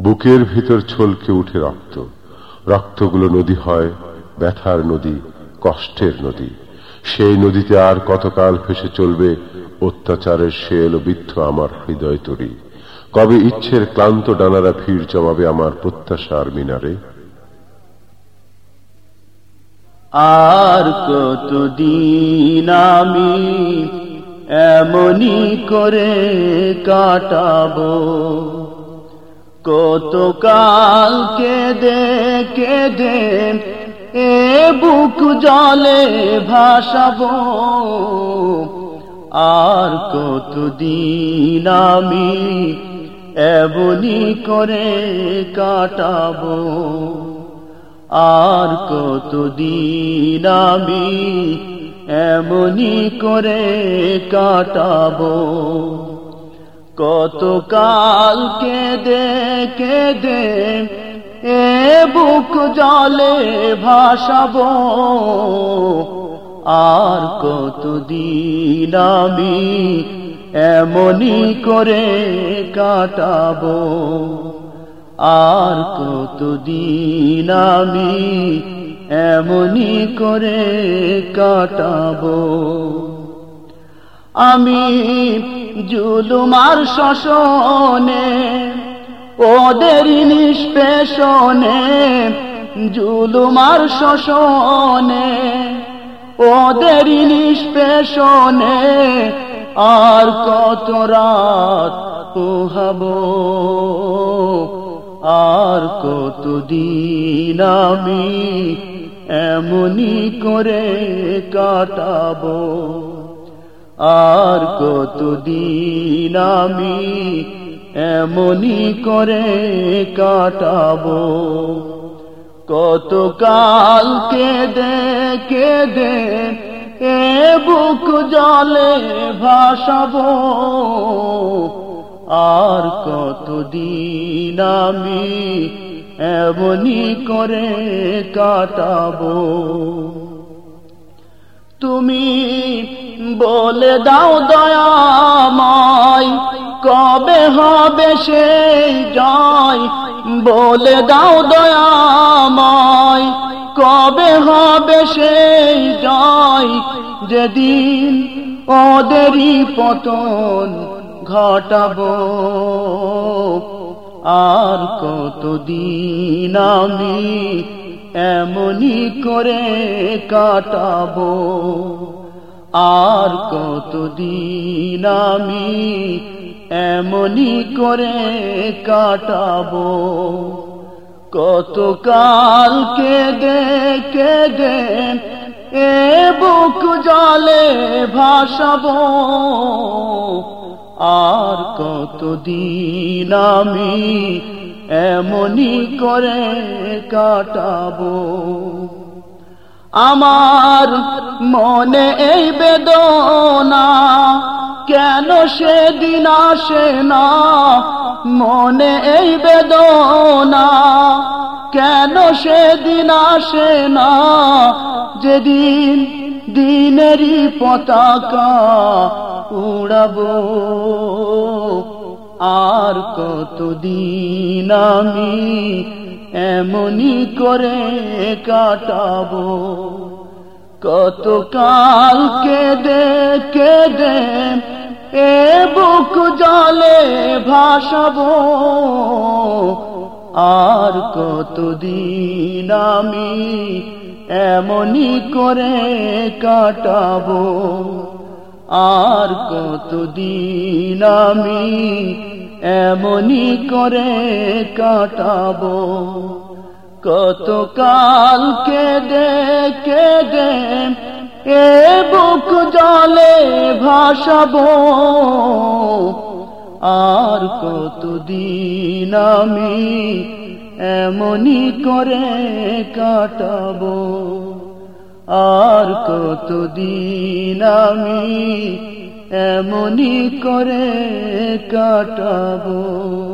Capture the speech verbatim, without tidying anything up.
বুকের ভিতর ছলকে উঠে রক্ত, রক্তগুলো নদী হয় ব্যথার নদী, কষ্টের নদী। সেই নদীতে আর কতকাল ভেসে চলবে অত্যাচারের শেল বিদ্ধ আমার হৃদয় তরী? কবে ইচ্ছের ক্লান্ত ডানারা ভিড় জমাবে আমার প্রত্যাশার মিনারে? আর কতদিন আমি এমনি করে কাটাবো, কত কাল কেঁদে কেঁদে এ বুক জলে ভাসাবো। আর কতদিন আমি এমনি করে কাটাবো, আর কতদিন আমি এমনি করে কাটাবো। কত কাল কেঁদে কেঁদে এ বুক জলে ভাসাবো। আর কতদিন আমি এমনি করে কাটাবো, আর কতদিন আমি এমনি করে কাটাবো। আমি জুলুম আর শোষণে ওদের নিষ্পেষণে, জুলুম আর শোষণে ওদের নিষ্পেষণে আর কত রাত পোহাবো। আর কতদিন আমি এমনি করে কাটাবো, আর কতদিন আমি এমনি করে কাটাবো। কত কাল কেঁদে কেঁদে এ বুক জলে ভাসাবো। আর কতদিন আমি এমনি করে কাটাবো। তুমি বলে দাও দয়াময়, কবে হবে সেই জয়? বলে দাও দয়াময়, কবে হবে সেই জয়? যেদিন ওদেরই পতন ঘটাবো। আর কতদিন আমি এমনি করে কাটাবো, আর কতদিন আমি এমনি করে কাটাবো। কত কাল কেঁদে কেঁদে এ বুক জলে ভাসাবো। আর কতদিন আমি এমনি করে কাটাবো। আমার মনে এই বেদনা কেন সেদিন আসে না? মনে এই বেদনা কেন সেদিন আসে না? যেদিন দিনেরই পতাকা উড়াবো। আর কতদিন আমি এমনি করে কাটাবো। কত কাল কেঁদে কেঁদে এ বুক জলে ভাসাবো। আর কতদিন আমি এমনি করে কাটাবো। আর কতদিন আমি এমনি করে কাটাবো। কত কাল কেঁদে কেঁদে এ বুক জলে ভাসাবো। আর কতদিন আমি এমনি করে কাটাবো। আর কতদিন আমি এমনি করে কাটাবো।